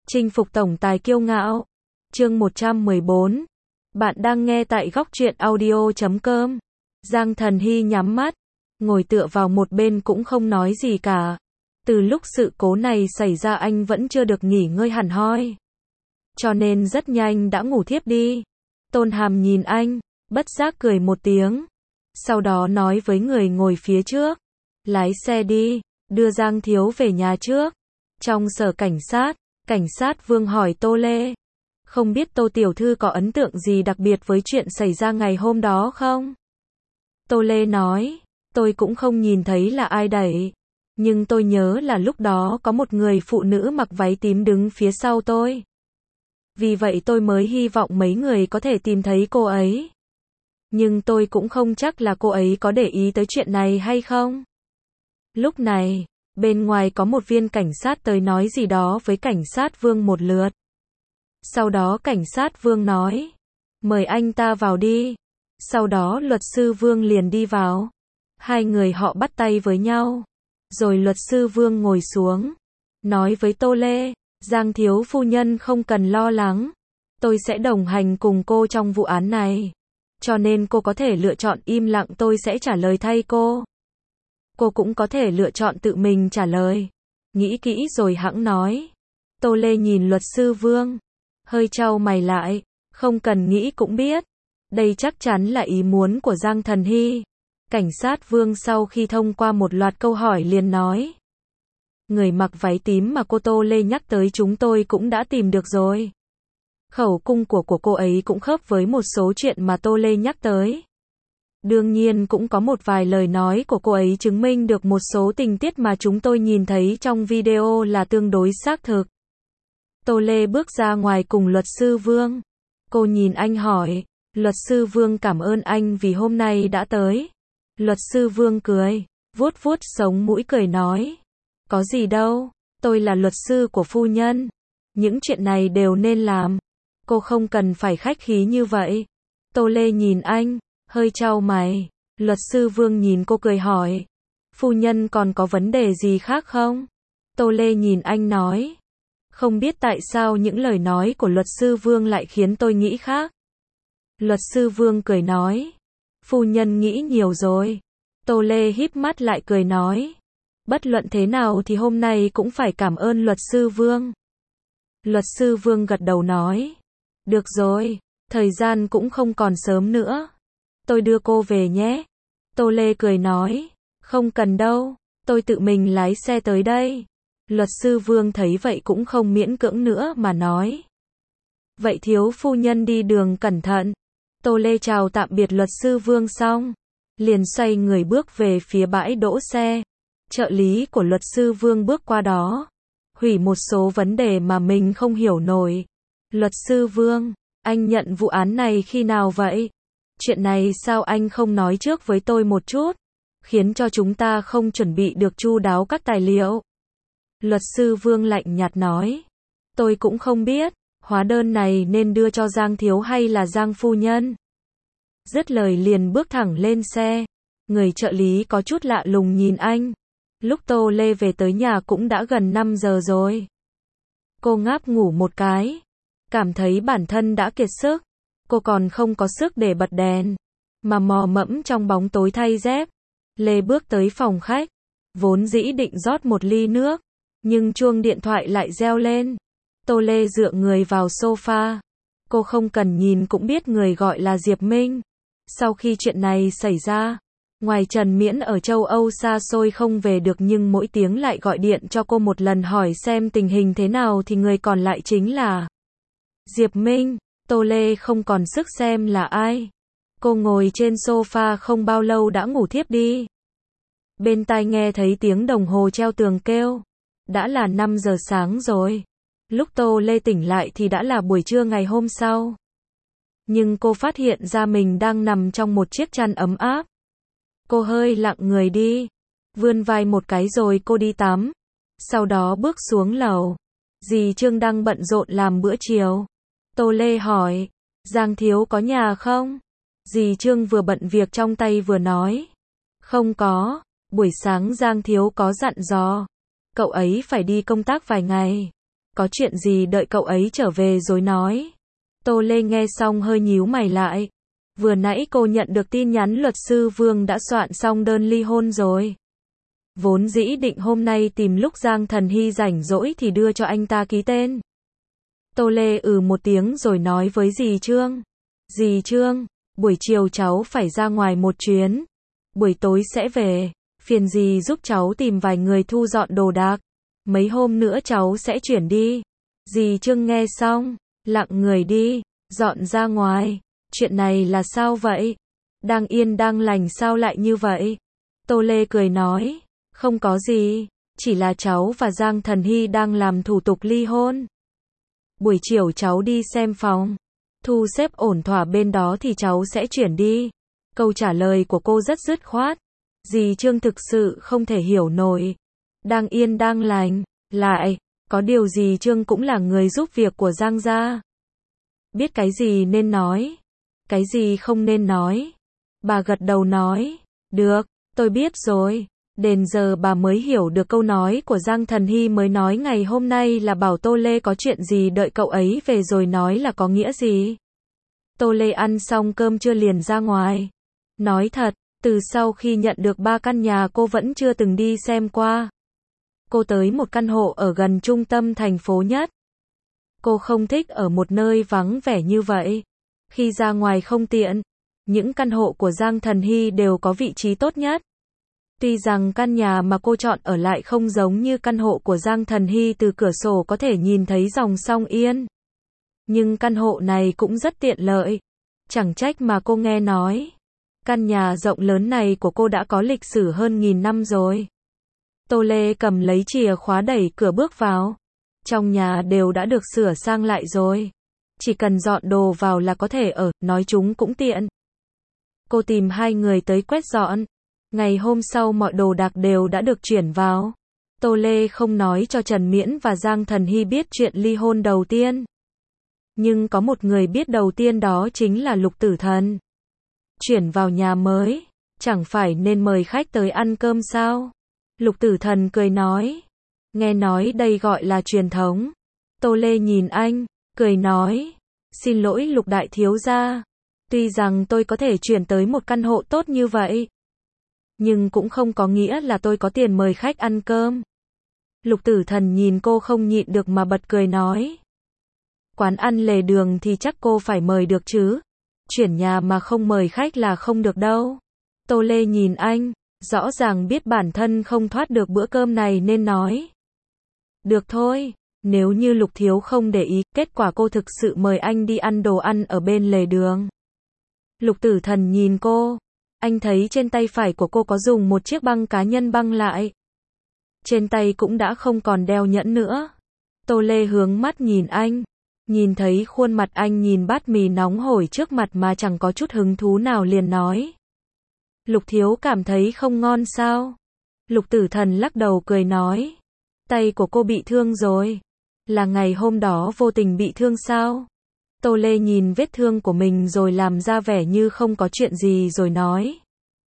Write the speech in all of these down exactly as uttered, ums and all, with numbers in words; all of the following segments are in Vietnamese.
Chinh phục tổng tài kiêu ngạo. Chương một trăm mười bốn. Bạn đang nghe tại góc truyện audio chấm com. Giang Thần Hy nhắm mắt, ngồi tựa vào một bên cũng không nói gì cả. Từ lúc sự cố này xảy ra anh vẫn chưa được nghỉ ngơi hẳn hoi. Cho nên rất nhanh đã ngủ thiếp đi. Tôn Hàm nhìn anh, bất giác cười một tiếng. Sau đó nói với người ngồi phía trước. Lái xe đi, đưa Giang Thiếu về nhà trước. Trong sở cảnh sát, cảnh sát Vương hỏi Tô Lê. Không biết Tô Tiểu Thư có ấn tượng gì đặc biệt với chuyện xảy ra ngày hôm đó không? Tô Lê nói, tôi cũng không nhìn thấy là ai đẩy. Nhưng tôi nhớ là lúc đó có một người phụ nữ mặc váy tím đứng phía sau tôi. Vì vậy tôi mới hy vọng mấy người có thể tìm thấy cô ấy. Nhưng tôi cũng không chắc là cô ấy có để ý tới chuyện này hay không. Lúc này, bên ngoài có một viên cảnh sát tới nói gì đó với cảnh sát Vương một lượt. Sau đó cảnh sát Vương nói, mời anh ta vào đi. Sau đó luật sư Vương liền đi vào. Hai người họ bắt tay với nhau. Rồi luật sư Vương ngồi xuống, nói với Tô Lê, Giang thiếu phu nhân không cần lo lắng. Tôi sẽ đồng hành cùng cô trong vụ án này. Cho nên cô có thể lựa chọn im lặng, tôi sẽ trả lời thay cô. Cô cũng có thể lựa chọn tự mình trả lời. Nghĩ kỹ rồi hẵng nói. Tô Lê nhìn luật sư Vương, hơi chau mày lại, không cần nghĩ cũng biết. Đây chắc chắn là ý muốn của Giang Thần Hy. Cảnh sát Vương sau khi thông qua một loạt câu hỏi liền nói. Người mặc váy tím mà cô Tô Lê nhắc tới chúng tôi cũng đã tìm được rồi. Khẩu cung của của cô ấy cũng khớp với một số chuyện mà Tô Lê nhắc tới. Đương nhiên cũng có một vài lời nói của cô ấy chứng minh được một số tình tiết mà chúng tôi nhìn thấy trong video là tương đối xác thực. Tô Lê bước ra ngoài cùng luật sư Vương. Cô nhìn anh hỏi, luật sư Vương cảm ơn anh vì hôm nay đã tới. Luật sư Vương cười, vuốt vuốt sống mũi cười nói. Có gì đâu, tôi là luật sư của phu nhân. Những chuyện này đều nên làm. Cô không cần phải khách khí như vậy. Tô Lê nhìn anh, hơi chau mày. Luật sư Vương nhìn cô cười hỏi. Phu nhân còn có vấn đề gì khác không? Tô Lê nhìn anh nói. Không biết tại sao những lời nói của luật sư Vương lại khiến tôi nghĩ khác. Luật sư Vương cười nói. Phu nhân nghĩ nhiều rồi. Tô Lê híp mắt lại cười nói. Bất luận thế nào thì hôm nay cũng phải cảm ơn luật sư Vương. Luật sư Vương gật đầu nói. Được rồi, thời gian cũng không còn sớm nữa. Tôi đưa cô về nhé. Tô Lê cười nói. Không cần đâu, tôi tự mình lái xe tới đây. Luật sư Vương thấy vậy cũng không miễn cưỡng nữa mà nói. Vậy thiếu phu nhân đi đường cẩn thận. Tô Lê chào tạm biệt luật sư Vương xong, liền xoay người bước về phía bãi đỗ xe. Trợ lý của luật sư Vương bước qua đó, hủy một số vấn đề mà mình không hiểu nổi. Luật sư Vương, anh nhận vụ án này khi nào vậy? Chuyện này sao anh không nói trước với tôi một chút, khiến cho chúng ta không chuẩn bị được chu đáo các tài liệu? Luật sư Vương lạnh nhạt nói. Tôi cũng không biết, hóa đơn này nên đưa cho Giang Thiếu hay là Giang Phu Nhân? Dứt lời liền bước thẳng lên xe. Người trợ lý có chút lạ lùng nhìn anh. Lúc Tô Lê về tới nhà cũng đã gần năm giờ rồi. Cô ngáp ngủ một cái, cảm thấy bản thân đã kiệt sức. Cô còn không có sức để bật đèn, mà mò mẫm trong bóng tối thay dép. Lê bước tới phòng khách, vốn dĩ định rót một ly nước, nhưng chuông điện thoại lại reo lên. Tô Lê dựa người vào sofa. Cô không cần nhìn cũng biết người gọi là Diệp Minh. Sau khi chuyện này xảy ra, ngoài Trần Miễn ở châu Âu xa xôi không về được nhưng mỗi tiếng lại gọi điện cho cô một lần hỏi xem tình hình thế nào thì người còn lại chính là Diệp Minh. Tô Lê không còn sức xem là ai. Cô ngồi trên sofa không bao lâu đã ngủ thiếp đi. Bên tai nghe thấy tiếng đồng hồ treo tường kêu. Đã là năm giờ sáng rồi. Lúc Tô Lê tỉnh lại thì đã là buổi trưa ngày hôm sau. Nhưng cô phát hiện ra mình đang nằm trong một chiếc chăn ấm áp. Cô hơi lặng người đi, vươn vai một cái rồi cô đi tắm. Sau đó bước xuống lầu. Dì Trương đang bận rộn làm bữa chiều. Tô Lê hỏi, Giang Thiếu có nhà không? Dì Trương vừa bận việc trong tay vừa nói. Không có, buổi sáng Giang Thiếu có dặn dò. Cậu ấy phải đi công tác vài ngày. có chuyện gì đợi cậu ấy trở về rồi nói. Tô Lê nghe xong hơi nhíu mày lại. Vừa nãy cô nhận được tin nhắn luật sư Vương đã soạn xong đơn ly hôn rồi. Vốn dĩ định hôm nay tìm lúc Giang Thần Hy rảnh rỗi thì đưa cho anh ta ký tên. Tô Lê ừ một tiếng rồi nói với dì Trương. Dì Trương, buổi chiều cháu phải ra ngoài một chuyến. Buổi tối sẽ về. Phiền dì giúp cháu tìm vài người thu dọn đồ đạc. Mấy hôm nữa cháu sẽ chuyển đi. Dì Trương nghe xong, lặng người đi, dọn ra ngoài. Chuyện này là sao vậy? Đang yên đang lành sao lại như vậy? Tô Lê cười nói, không có gì, chỉ là cháu và Giang Thần Hy đang làm thủ tục ly hôn. Buổi chiều cháu đi xem phòng, thu xếp ổn thỏa bên đó thì cháu sẽ chuyển đi. Câu trả lời của cô rất dứt khoát. Dì Trương thực sự không thể hiểu nổi. Đang yên đang lành, lại, có điều dì Trương cũng là người giúp việc của Giang gia. Biết cái gì nên nói, cái gì không nên nói. Bà gật đầu nói, được, tôi biết rồi. Đến giờ bà mới hiểu được câu nói của Giang Thần Hy mới nói ngày hôm nay là bảo Tô Lê có chuyện gì đợi cậu ấy về rồi nói là có nghĩa gì. Tô Lê ăn xong cơm trưa liền ra ngoài. Nói thật, từ sau khi nhận được ba căn nhà cô vẫn chưa từng đi xem qua. Cô tới một căn hộ ở gần trung tâm thành phố nhất. Cô không thích ở một nơi vắng vẻ như vậy. Khi ra ngoài không tiện, những căn hộ của Giang Thần Hy đều có vị trí tốt nhất. Tuy rằng căn nhà mà cô chọn ở lại không giống như căn hộ của Giang Thần Hy từ cửa sổ có thể nhìn thấy dòng sông Yên. Nhưng căn hộ này cũng rất tiện lợi. Chẳng trách mà cô nghe nói. Căn nhà rộng lớn này của cô đã có lịch sử hơn nghìn năm rồi. Tô Lê cầm lấy chìa khóa đẩy cửa bước vào. Trong nhà đều đã được sửa sang lại rồi. Chỉ cần dọn đồ vào là có thể ở, nói chúng cũng tiện. Cô tìm hai người tới quét dọn. Ngày hôm sau mọi đồ đạc đều đã được chuyển vào. Tô Lê không nói cho Trần Miễn và Giang Thần Hy biết chuyện ly hôn đầu tiên. Nhưng có một người biết đầu tiên đó chính là Lục Tử Thần. Chuyển vào nhà mới, chẳng phải nên mời khách tới ăn cơm sao? Lục Tử Thần cười nói. Nghe nói đây gọi là truyền thống. Tô Lê nhìn anh, cười nói. Xin lỗi Lục đại thiếu gia. Tuy rằng tôi có thể chuyển tới một căn hộ tốt như vậy, nhưng cũng không có nghĩa là tôi có tiền mời khách ăn cơm. Lục Tử Thần nhìn cô không nhịn được mà bật cười nói. Quán ăn lề đường thì chắc cô phải mời được chứ. Chuyển nhà mà không mời khách là không được đâu. Tô Lê nhìn anh, rõ ràng biết bản thân không thoát được bữa cơm này nên nói. Được thôi, nếu như Lục thiếu không để ý, kết quả cô thực sự mời anh đi ăn đồ ăn ở bên lề đường. Lục Tử Thần nhìn cô. Anh thấy trên tay phải của cô có dùng một chiếc băng cá nhân băng lại. Trên tay cũng đã không còn đeo nhẫn nữa. Tô Lê hướng mắt nhìn anh. Nhìn thấy khuôn mặt anh nhìn bát mì nóng hổi trước mặt mà chẳng có chút hứng thú nào liền nói. Lục thiếu cảm thấy không ngon sao? Lục Tử Thần lắc đầu cười nói. Tay của cô bị thương rồi. Là ngày hôm đó vô tình bị thương sao? Tô Lê nhìn vết thương của mình rồi làm ra vẻ như không có chuyện gì rồi nói.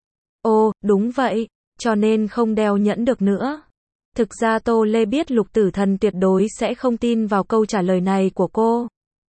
Ồ, đúng vậy, cho nên không đeo nhẫn được nữa. Thực ra Tô Lê biết Lục Tử Thần tuyệt đối sẽ không tin vào câu trả lời này của cô.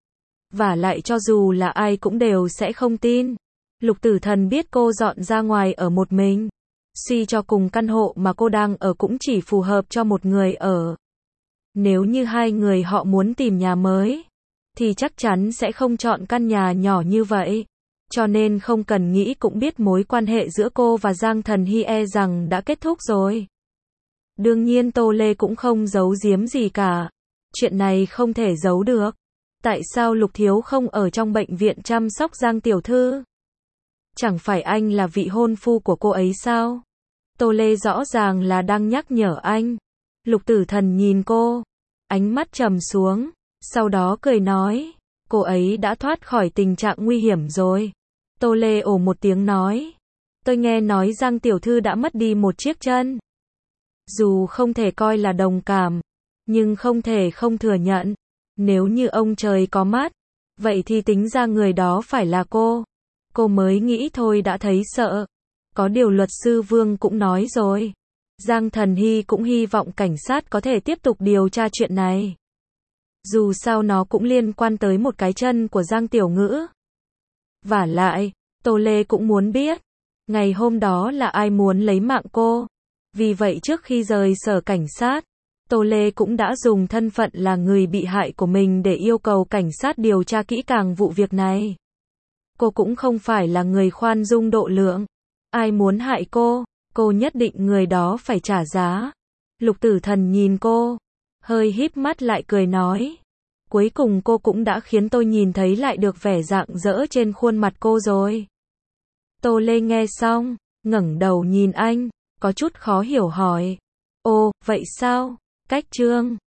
Vả lại cho dù là ai cũng đều sẽ không tin. Lục Tử Thần biết cô dọn ra ngoài ở một mình. Suy cho cùng căn hộ mà cô đang ở cũng chỉ phù hợp cho một người ở. Nếu như hai người họ muốn tìm nhà mới, thì chắc chắn sẽ không chọn căn nhà nhỏ như vậy. Cho nên không cần nghĩ cũng biết mối quan hệ giữa cô và Giang Thần Hy e rằng đã kết thúc rồi. Đương nhiên Tô Lê cũng không giấu giếm gì cả. Chuyện này không thể giấu được. Tại sao Lục thiếu không ở trong bệnh viện chăm sóc Giang tiểu thư? Chẳng phải anh là vị hôn phu của cô ấy sao? Tô Lê rõ ràng là đang nhắc nhở anh. Lục Tử Thần nhìn cô, ánh mắt trầm xuống, sau đó cười nói, cô ấy đã thoát khỏi tình trạng nguy hiểm rồi. Tô Lê ồ một tiếng nói, tôi nghe nói Giang tiểu thư đã mất đi một chiếc chân. Dù không thể coi là đồng cảm, nhưng không thể không thừa nhận, nếu như ông trời có mắt, vậy thì tính ra người đó phải là cô. Cô mới nghĩ thôi đã thấy sợ. Có điều luật sư Vương cũng nói rồi. Giang Thần Hy cũng hy vọng cảnh sát có thể tiếp tục điều tra chuyện này. Dù sao nó cũng liên quan tới một cái chân của Giang Tiểu Ngữ. Vả lại, Tô Lê cũng muốn biết, ngày hôm đó là ai muốn lấy mạng cô. Vì vậy trước khi rời sở cảnh sát, Tô Lê cũng đã dùng thân phận là người bị hại của mình để yêu cầu cảnh sát điều tra kỹ càng vụ việc này. Cô cũng không phải là người khoan dung độ lượng. Ai muốn hại cô, cô nhất định người đó phải trả giá. Lục Tử Thần nhìn cô, hơi híp mắt lại cười nói. Cuối cùng cô cũng đã khiến tôi nhìn thấy lại được vẻ rạng rỡ trên khuôn mặt cô rồi. Tô Lê nghe xong, ngẩng đầu nhìn anh, có chút khó hiểu hỏi. Ồ, vậy sao? Cách Trương